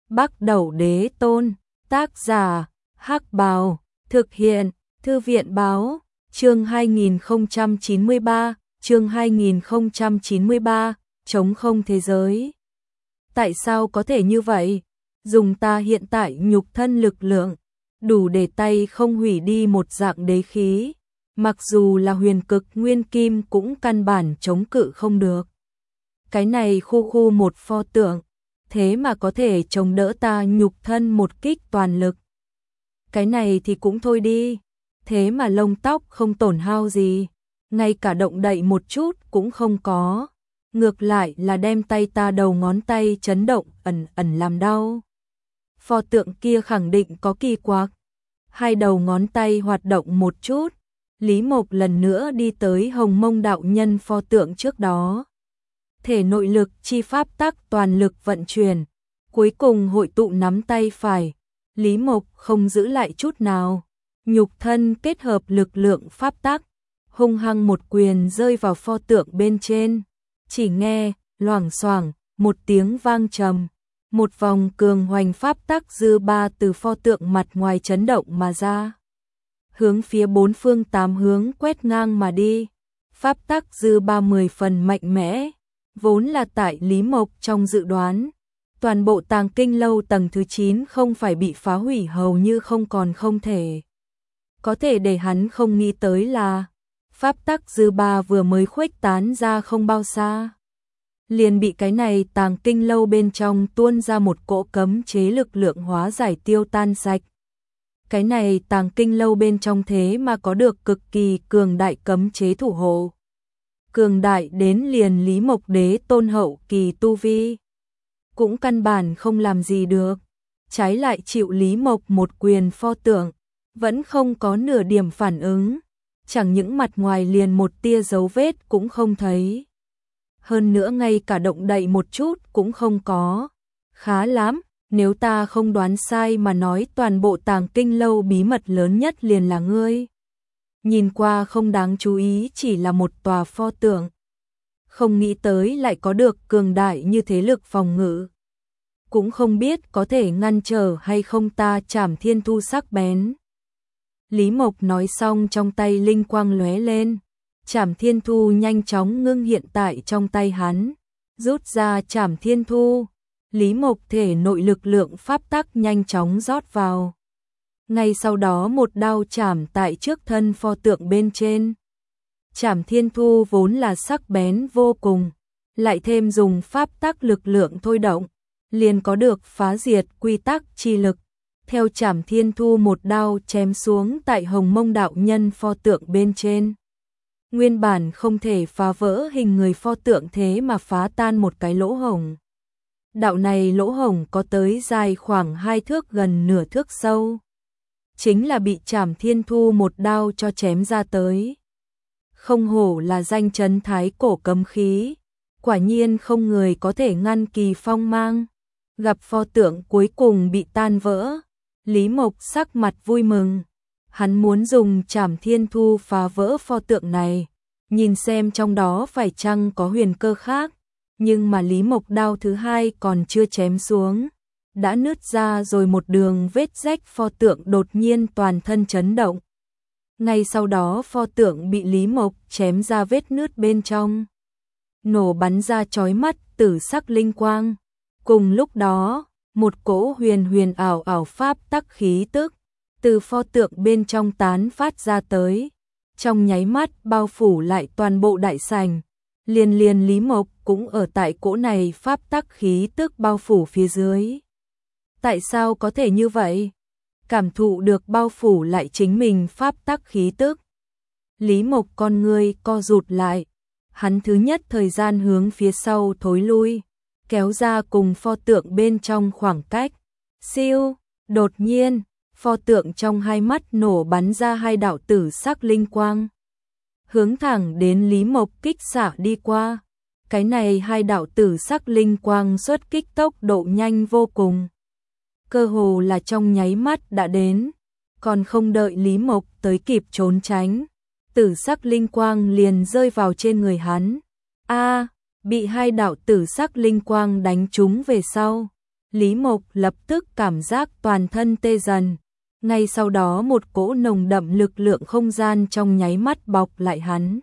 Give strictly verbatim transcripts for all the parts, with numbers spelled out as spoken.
Bắc Đẩu Đế Tôn, tác giả, Hắc Bào, thực hiện, Thư viện Báo, chương hai nghìn không trăm chín mươi ba, chương hai nghìn không trăm chín mươi ba, trống không thế giới. Tại sao có thể như vậy? Dùng ta hiện tại nhục thân lực lượng, đủ để tay không hủy đi một dạng đế khí, mặc dù là huyền cực nguyên kim cũng căn bản chống cự không được. Cái này khu khu một pho tượng, thế mà có thể chống đỡ ta nhục thân một kích toàn lực. Cái này thì cũng thôi đi, thế mà lông tóc không tổn hao gì, ngay cả động đậy một chút cũng không có. Ngược lại là đem tay ta đầu ngón tay chấn động ẩn ẩn làm đau. Pho tượng kia khẳng định có kỳ quặc. Hai đầu ngón tay hoạt động một chút, Lý Mộc lần nữa đi tới Hồng Mông đạo nhân pho tượng trước đó. Thể nội lực chi pháp tắc toàn lực vận chuyển, cuối cùng hội tụ nắm tay phải. Lý Mộc không giữ lại chút nào, nhục thân kết hợp lực lượng pháp tắc, hung hăng một quyền rơi vào pho tượng bên trên. Chỉ nghe loảng xoảng một tiếng vang trầm, một vòng cường hoành pháp tắc dư ba từ pho tượng mặt ngoài chấn động mà ra, hướng phía bốn phương tám hướng quét ngang mà đi. Pháp tắc dư ba mười phần mạnh mẽ, vốn là tại Lý Mộc trong dự đoán, toàn bộ Tàng Kinh lâu tầng thứ chín không phải bị phá hủy hầu như không còn không thể. Có thể để hắn không nghĩ tới là pháp tắc dư ba vừa mới khuếch tán ra không bao xa, liền bị cái này Tàng Kinh lâu bên trong tuôn ra một cỗ cấm chế lực lượng hóa giải tiêu tan sạch. Cái này Tàng Kinh lâu bên trong thế mà có được cực kỳ cường đại cấm chế thủ hộ. Cường đại đến liền Lý Mộc Đế Tôn hậu kỳ tu vi cũng căn bản không làm gì được, trái lại chịu Lý Mộc một quyền pho tượng, vẫn không có nửa điểm phản ứng, chẳng những mặt ngoài liền một tia dấu vết cũng không thấy. Hơn nữa ngay cả động đậy một chút cũng không có. Khá lắm, nếu ta không đoán sai mà nói toàn bộ Tàng Kinh lâu bí mật lớn nhất liền là ngươi. Nhìn qua không đáng chú ý chỉ là một tòa pho tượng, không nghĩ tới lại có được cường đại như thế lực phòng ngự. Cũng không biết có thể ngăn trở hay không ta Trảm Thiên Thu sắc bén. Lý Mộc nói xong trong tay linh quang lóe lên, Trảm Thiên Thu nhanh chóng ngưng hiện tại trong tay hắn, rút ra Trảm Thiên Thu. Lý Mộc thể nội lực lượng pháp tắc nhanh chóng rót vào. Ngay sau đó một đao chảm tại trước thân pho tượng bên trên. Trảm Thiên Thu vốn là sắc bén vô cùng, lại thêm dùng pháp tắc lực lượng thôi động, liền có được phá diệt quy tắc chi lực. Theo Trảm Thiên Thu một đao chém xuống tại Hồng Mông đạo nhân pho tượng bên trên. Nguyên bản không thể phá vỡ hình người pho tượng thế mà phá tan một cái lỗ hổng. Đạo này lỗ hổng có tới dài khoảng hai thước gần nửa thước sâu. Chính là bị Trảm Thiên Thu một đao cho chém ra tới. Không hổ là danh chấn thái cổ cấm khí, quả nhiên không người có thể ngăn kỳ phong mang. Gặp pho tượng cuối cùng bị tan vỡ, Lý Mộc sắc mặt vui mừng. Hắn muốn dùng Trảm Thiên Thu phá vỡ pho tượng này, nhìn xem trong đó phải chăng có huyền cơ khác. Nhưng mà Lý Mộc đao thứ hai còn chưa chém xuống, đã nứt ra rồi một đường vết rách, pho tượng đột nhiên toàn thân chấn động. Ngay sau đó pho tượng bị Lý Mộc chém ra vết nứt bên trong, nổ bắn ra chói mắt tử sắc linh quang. Cùng lúc đó, một cỗ huyền huyền ảo ảo pháp tắc khí tức từ pho tượng bên trong tán phát ra tới, trong nháy mắt bao phủ lại toàn bộ đại sảnh. Liền liền Lý Mộc cũng ở tại cỗ này pháp tắc khí tức bao phủ phía dưới. Tại sao có thể như vậy? Cảm thụ được bao phủ lại chính mình pháp tắc khí tức, Lý Mộc con ngươi co rụt lại, hắn thứ nhất thời gian hướng phía sau thối lui, kéo ra cùng pho tượng bên trong khoảng cách. Siêu, đột nhiên, pho tượng trong hai mắt nổ bắn ra hai đạo tử sắc linh quang, hướng thẳng đến Lý Mộc kích xạ đi qua. Cái này hai đạo tử sắc linh quang xuất kích tốc độ nhanh vô cùng, cơ hồ là trong nháy mắt đã đến, còn không đợi Lý Mộc tới kịp trốn tránh, tử sắc linh quang liền rơi vào trên người hắn. A, bị hai đạo tử sắc linh quang đánh trúng về sau, Lý Mộc lập tức cảm giác toàn thân tê dần. Ngay sau đó một cỗ nồng đậm lực lượng không gian trong nháy mắt bọc lại hắn.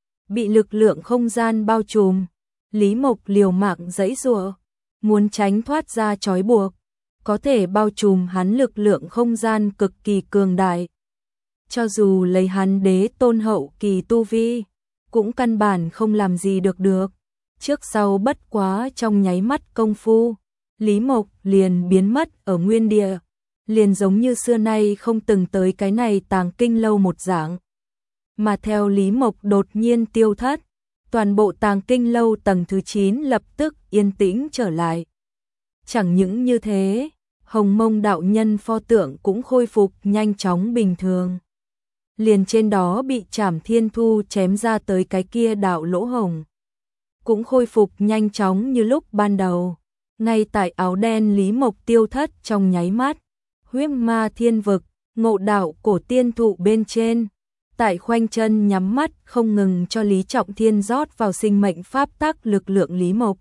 Bị lực lượng không gian bao trùm, Lý Mộc liều mạng giãy giụa, muốn tránh thoát ra trói buộc. Có thể bao trùm hắn lực lượng không gian cực kỳ cường đại. Cho dù lấy hắn đế tôn hậu kỳ tu vi, cũng căn bản không làm gì được được. Trước sau bất quá trong nháy mắt công phu, Lý Mộc liền biến mất ở nguyên địa, liền giống như xưa nay không từng tới cái này Tàng Kinh lâu một dạng. Mà theo Lý Mộc đột nhiên tiêu thất, toàn bộ Tàng Kinh lâu tầng thứ chín lập tức yên tĩnh trở lại. Chẳng những như thế, Hồng Mông đạo nhân pho tượng cũng khôi phục nhanh chóng bình thường. Liền trên đó bị Trảm Thiên Thu chém ra tới cái kia đạo lỗ hồng, cũng khôi phục nhanh chóng như lúc ban đầu. Ngay tại áo đen Lý Mộc tiêu thất trong nháy mắt, Huyết Ma Thiên Vực, Ngộ Đạo Cổ Tiên Thụ bên trên, tại khoanh chân nhắm mắt không ngừng cho Lý Trọng Thiên rót vào sinh mệnh pháp tắc lực lượng. Lý Mộc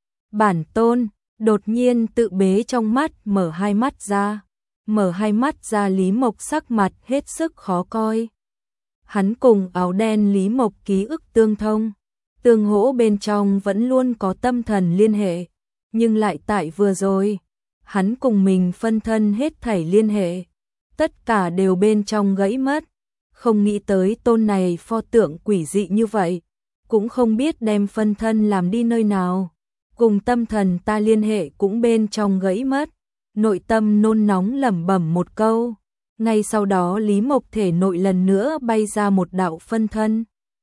bản tôn đột nhiên tự bế trong mắt, mở hai mắt ra. Mở hai mắt ra Lý Mộc sắc mặt hết sức khó coi. Hắn cùng áo đen Lý Mộc ký ức tương thông, tương hỗ bên trong vẫn luôn có tâm thần liên hệ, nhưng lại tại vừa rồi, hắn cùng mình phân thân hết thảy liên hệ, tất cả đều bên trong gãy mất. Không nghĩ tới tôn này pho tượng quỷ dị như vậy, cũng không biết đem phân thân làm đi nơi nào, cùng tâm thần ta liên hệ cũng bên trong gãy mất. Nội tâm nôn nóng lẩm bẩm một câu, ngay sau đó Lý Mộc thể nội lần nữa bay ra một đạo phân thân.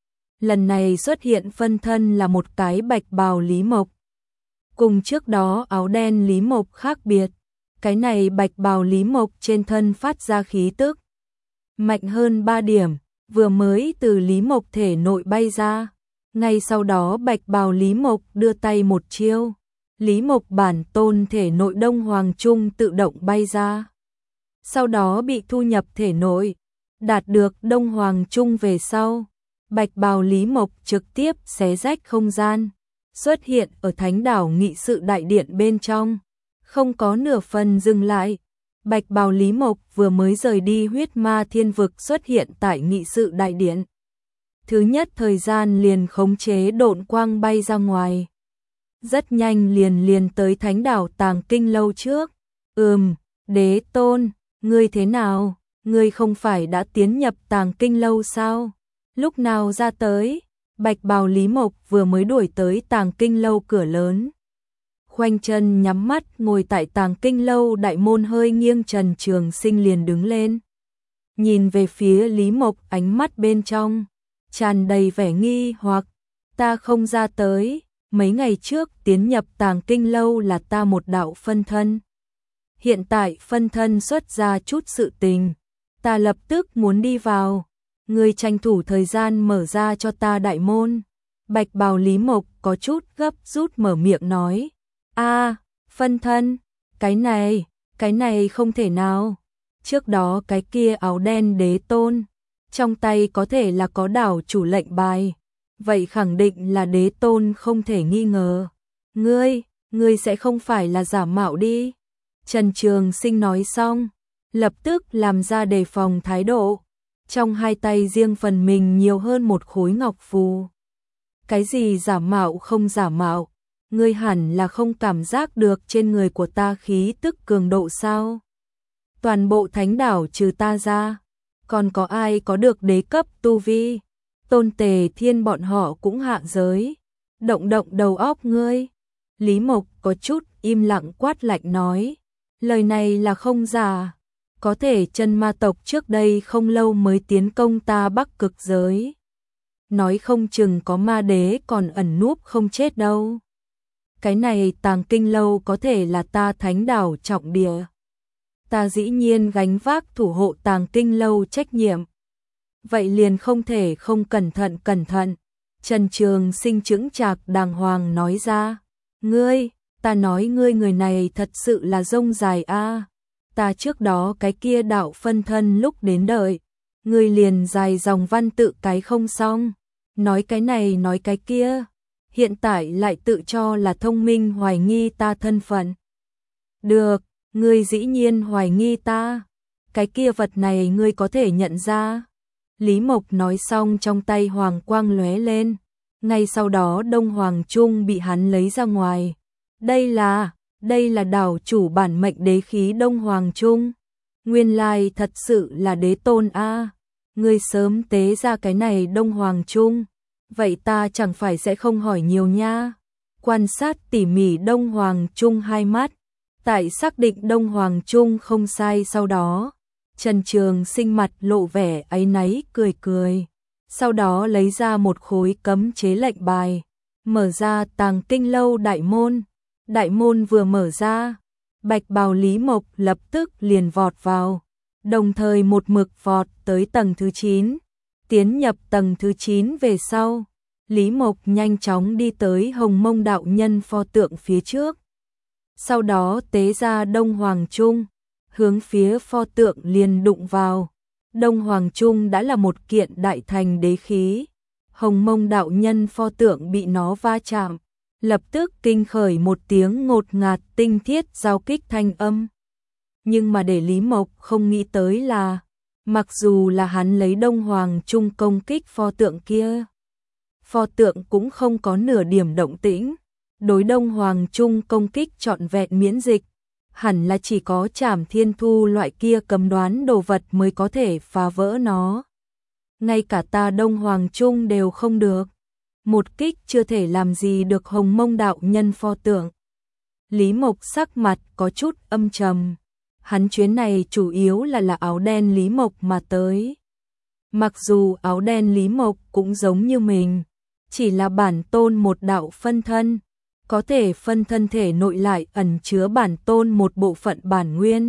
Lần này xuất hiện phân thân là một cái bạch bào Lý Mộc. Cùng trước đó áo đen Lý Mộc khác biệt, cái này bạch bào Lý Mộc trên thân phát ra khí tức mạnh hơn ba điểm, vừa mới từ Lý Mộc thể nội bay ra. Ngay sau đó bạch bào Lý Mộc đưa tay một chiêu, Lý Mộc bản tôn thể nội Đông Hoàng Trung tự động bay ra. Sau đó bị thu nhập thể nội, đạt được Đông Hoàng Trung về sau, bạch bào Lý Mộc trực tiếp xé rách không gian, xuất hiện ở Thánh Đảo Nghị sự đại điện bên trong, không có nửa phần dừng lại. Bạch bào Lý Mộc vừa mới rời đi Huyết Ma Thiên Vực xuất hiện tại Nghị sự đại điện. Thứ nhất thời gian liền khống chế độn quang bay ra ngoài. Rất nhanh liền liền tới Thánh Đảo Tàng Kinh lâu trước. Ừm, đế tôn, ngươi thế nào? Ngươi không phải đã tiến nhập Tàng Kinh lâu sao? Lúc nào ra tới? Bạch bào Lý Mộc vừa mới đuổi tới Tàng Kinh lâu cửa lớn. Khoanh chân nhắm mắt ngồi tại Tàng Kinh lâu đại môn hơi nghiêng, Trần Trường Sinh liền đứng lên. Nhìn về phía Lý Mộc, ánh mắt bên trong tràn đầy vẻ nghi hoặc. Ta không ra tới, mấy ngày trước tiến nhập Tàng Kinh lâu là ta một đạo phân thân. Hiện tại phân thân xuất ra chút sự tình, ta lập tức muốn đi vào. Ngươi tranh thủ thời gian mở ra cho ta đại môn. Bạch bào Lý Mộc có chút gấp rút mở miệng nói. A, phân thân, cái này, cái này không thể nào. Trước đó cái kia áo đen đế tôn, trong tay có thể là có đảo chủ lệnh bài. Vậy khẳng định là đế tôn không thể nghi ngờ. Ngươi, ngươi sẽ không phải là giả mạo đi. Trần Trường Sinh nói xong, lập tức làm ra đề phòng thái độ. Trong hai tay riêng phần mình nhiều hơn một khối ngọc phù. Cái gì giả mạo không giả mạo? Ngươi hẳn là không cảm giác được trên người của ta khí tức cường độ sao? Toàn bộ thánh đảo trừ ta ra, còn có ai có được đế cấp tu vi? Tôn Tề Thiên bọn họ cũng hạ giới. Động động đầu óc ngươi. Lý Mộc có chút im lặng quát lạnh nói. Lời này là không giả. Có thể chân ma tộc trước đây không lâu mới tiến công ta Bắc Cực giới. Nói không chừng có ma đế còn ẩn núp không chết đâu. Cái này Tàng Kinh lâu có thể là ta thánh đảo trọng địa. Ta dĩ nhiên gánh vác thủ hộ Tàng Kinh lâu trách nhiệm. Vậy liền không thể không cẩn thận cẩn thận. Trần Trường Sinh chững chạc đàng hoàng nói ra. Ngươi, ta nói ngươi người này thật sự là rông dài a. Ta trước đó cái kia đạo phân thân lúc đến đợi, ngươi liền dài dòng văn tự cái không xong, nói cái này nói cái kia, hiện tại lại tự cho là thông minh hoài nghi ta thân phận. Được, ngươi dĩ nhiên hoài nghi ta. Cái kia vật này ngươi có thể nhận ra. Lý Mộc nói xong trong tay hoàng quang lóe lên. Ngay sau đó Đông Hoàng Trung bị hắn lấy ra ngoài. Đây là, đây là đảo chủ bản mệnh đế khí Đông Hoàng Trung. Nguyên lai thật sự là đế tôn a. Ngươi sớm tế ra cái này Đông Hoàng Trung. Vậy ta chẳng phải sẽ không hỏi nhiều nha. Quan sát tỉ mỉ Đông Hoàng Trung hai mắt. Tại xác định Đông Hoàng Trung không sai sau đó. Trần Trường Sinh mặt lộ vẻ áy náy cười cười. Sau đó lấy ra một khối cấm chế lệnh bài. Mở ra Tàng Kinh Lâu đại môn. Đại môn vừa mở ra. Bạch bào Lý Mộc lập tức liền vọt vào. Đồng thời một mực vọt tới tầng thứ chín. Tiến nhập tầng thứ chín về sau. Lý Mộc nhanh chóng đi tới Hồng Mông đạo nhân pho tượng phía trước. Sau đó tế ra Đông Hoàng Trung. Hướng phía pho tượng liền đụng vào. Đông Hoàng Trung đã là một kiện đại thành đế khí. Hồng Mông đạo nhân pho tượng bị nó va chạm. Lập tức kinh khởi một tiếng ngột ngạt tinh thiết giao kích thanh âm. Nhưng mà để Lý Mộc không nghĩ tới là, mặc dù là hắn lấy Đông Hoàng Trung công kích pho tượng kia, pho tượng cũng không có nửa điểm động tĩnh. Đối Đông Hoàng Trung công kích trọn vẹn miễn dịch, hẳn là chỉ có Trảm Thiên Thu loại kia cấm đoán đồ vật mới có thể phá vỡ nó. Ngay cả ta Đông Hoàng Trung đều không được. Một kích chưa thể làm gì được Hồng Mông đạo nhân pho tượng. Lý Mộc sắc mặt có chút âm trầm. Hắn chuyến này chủ yếu là là áo đen Lý Mộc mà tới. Mặc dù áo đen Lý Mộc cũng giống như mình, chỉ là bản tôn một đạo phân thân, có thể phân thân thể nội lại ẩn chứa bản tôn một bộ phận bản nguyên.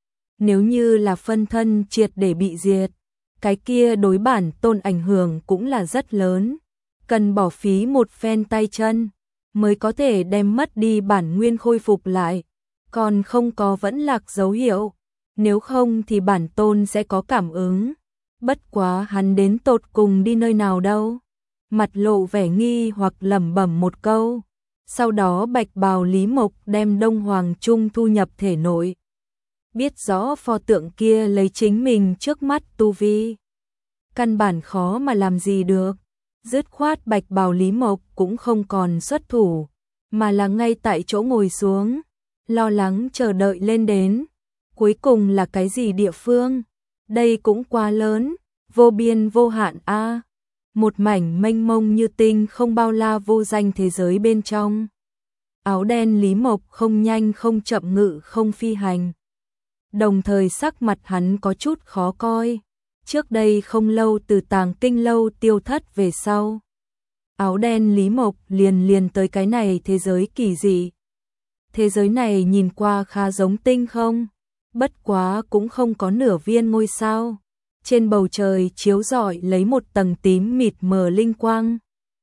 Nếu như là phân thân triệt để bị diệt, cái kia đối bản tôn ảnh hưởng cũng là rất lớn. Cần bỏ phí một phen tay chân mới có thể đem mất đi bản nguyên khôi phục lại, còn không có vẫn lạc dấu hiệu, nếu không thì bản tôn sẽ có cảm ứng. Bất quá hắn đến tột cùng đi nơi nào đâu? Mặt lộ vẻ nghi hoặc lẩm bẩm một câu. Sau đó bạch bào Lý Mộc đem Đông Hoàng Trung thu nhập thể nội. Biết rõ pho tượng kia lấy chính mình trước mắt tu vi, căn bản khó mà làm gì được. Dứt khoát bạch bào Lý Mộc cũng không còn xuất thủ, mà là ngay tại chỗ ngồi xuống, lo lắng chờ đợi lên đến. Cuối cùng là cái gì địa phương? Đây cũng quá lớn, vô biên vô hạn a. Một mảnh mênh mông như tinh không bao la vô danh thế giới bên trong. Áo đen Lý Mộc không nhanh không chậm ngự không phi hành. Đồng thời sắc mặt hắn có chút khó coi. Trước đây không lâu từ Tàng Kinh Lâu tiêu thất về sau, áo đen Lý Mộc liền liền tới cái này thế giới kỳ dị. Thế giới này nhìn qua khá giống tinh không, bất quá cũng không có nửa viên ngôi sao. Trên bầu trời chiếu rọi lấy một tầng tím mịt mờ linh quang,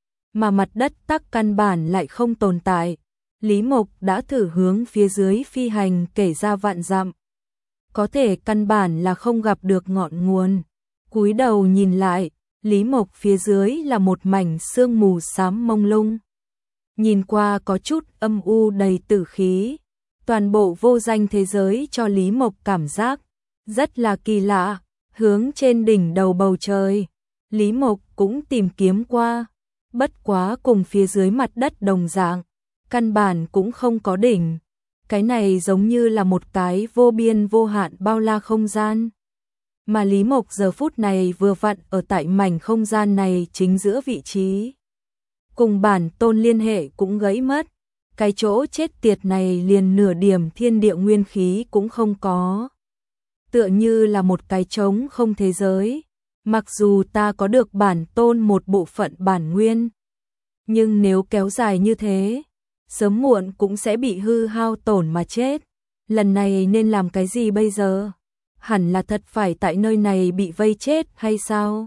mà mặt đất tắc căn bản lại không tồn tại. Lý Mộc đã thử hướng phía dưới phi hành kể ra vạn dặm, có thể căn bản là không gặp được ngọn nguồn. Cúi đầu nhìn lại, Lý Mộc phía dưới là một mảnh sương mù xám mông lung. Nhìn qua có chút âm u đầy tử khí. Toàn bộ vô danh thế giới cho Lý Mộc cảm giác rất là kỳ lạ. Hướng trên đỉnh đầu bầu trời, Lý Mộc cũng tìm kiếm qua, bất quá cùng phía dưới mặt đất đồng dạng, căn bản cũng không có đỉnh. Cái này giống như là một cái vô biên vô hạn bao la không gian. Mà Lý Mộc giờ phút này vừa vặn ở tại mảnh không gian này chính giữa vị trí. Cùng bản tôn liên hệ cũng gãy mất. Cái chỗ chết tiệt này liền nửa điểm thiên địa nguyên khí cũng không có. Tựa như là một cái trống không thế giới. Mặc dù ta có được bản tôn một bộ phận bản nguyên, nhưng nếu kéo dài như thế, sớm muộn cũng sẽ bị hư hao tổn mà chết. Lần này nên làm cái gì bây giờ? Hẳn là thật phải tại nơi này bị vây chết hay sao?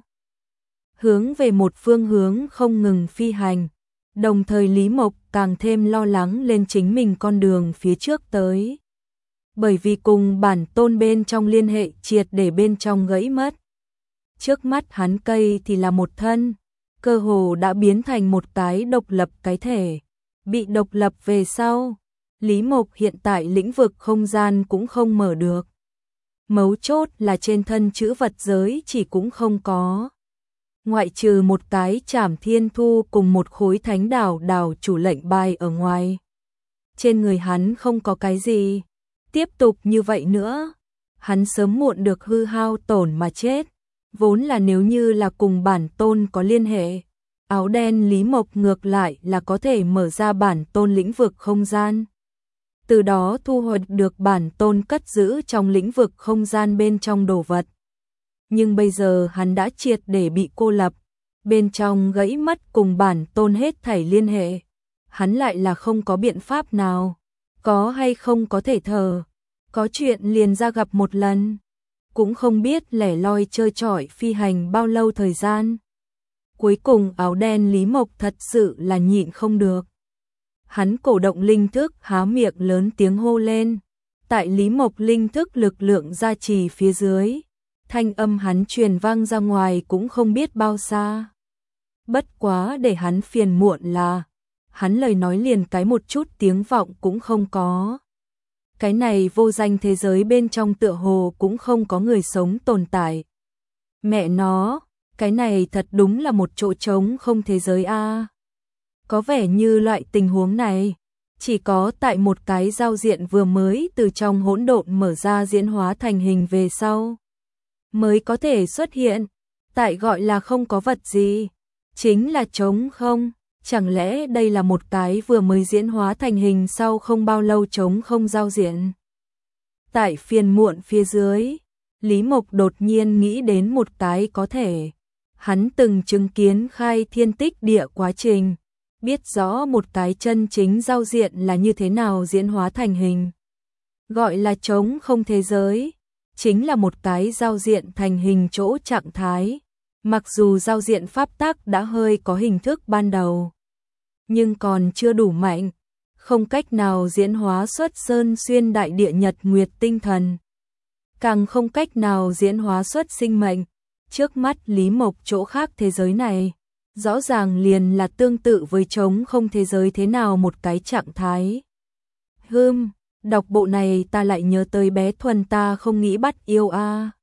Hướng về một phương hướng không ngừng phi hành, đồng thời Lý Mộc càng thêm lo lắng lên chính mình con đường phía trước tới. Bởi vì cùng bản tôn bên trong liên hệ triệt để bên trong gãy mất. Trước mắt hắn cây thì là một thân, cơ hồ đã biến thành một cái độc lập cái thể. Bị độc lập về sau, Lý Mộc hiện tại lĩnh vực không gian cũng không mở được. Mấu chốt là trên thân chữ vật giới chỉ cũng không có. Ngoại trừ một cái Trảm Thiên Thu cùng một khối Thánh Đảo Đảo chủ lệnh bài ở ngoài. Trên người hắn không có cái gì. Tiếp tục như vậy nữa, hắn sớm muộn được hư hao tổn mà chết. Vốn là nếu như là cùng bản tôn có liên hệ, áo đen Lý Mộc ngược lại là có thể mở ra bản tôn lĩnh vực không gian. Từ đó thu hoạch được bản tôn cất giữ trong lĩnh vực không gian bên trong đồ vật. Nhưng bây giờ hắn đã triệt để bị cô lập, bên trong gãy mất cùng bản tôn hết thảy liên hệ. Hắn lại là không có biện pháp nào, có hay không có thể thở, có chuyện liền ra gặp một lần, cũng không biết lẻ loi chơi chọi phi hành bao lâu thời gian. Cuối cùng áo đen Lý Mộc thật sự là nhịn không được. Hắn cổ động linh thức há miệng lớn tiếng hô lên. Tại Lý Mộc linh thức lực lượng gia trì phía dưới, thanh âm hắn truyền vang ra ngoài cũng không biết bao xa. Bất quá để hắn phiền muộn là, hắn lời nói liền cái một chút tiếng vọng cũng không có. Cái này vô danh thế giới bên trong tựa hồ cũng không có người sống tồn tại. Mẹ nó, cái này thật đúng là một chỗ trống không thế giới a. Có vẻ như loại tình huống này chỉ có tại một cái giao diện vừa mới từ trong hỗn độn mở ra diễn hóa thành hình về sau mới có thể xuất hiện. Tại gọi là không có vật gì, chính là trống không. Chẳng lẽ đây là một cái vừa mới diễn hóa thành hình sau không bao lâu trống không giao diện? Tại phiền muộn phía dưới, Lý Mộc đột nhiên nghĩ đến một cái có thể. Hắn từng chứng kiến khai thiên tích địa quá trình, biết rõ một cái chân chính giao diện là như thế nào diễn hóa thành hình. Gọi là trống không thế giới, chính là một cái giao diện thành hình chỗ trạng thái. Mặc dù giao diện pháp tắc đã hơi có hình thức ban đầu, nhưng còn chưa đủ mạnh, không cách nào diễn hóa xuất sơn xuyên đại địa nhật nguyệt tinh thần, càng không cách nào diễn hóa xuất sinh mệnh. Trước mắt Lý Mộc chỗ khác thế giới này, rõ ràng liền là tương tự với trống không thế giới thế nào một cái trạng thái. Hừm, đọc bộ này ta lại nhớ tới bé Thuần ta không nghĩ bắt yêu a.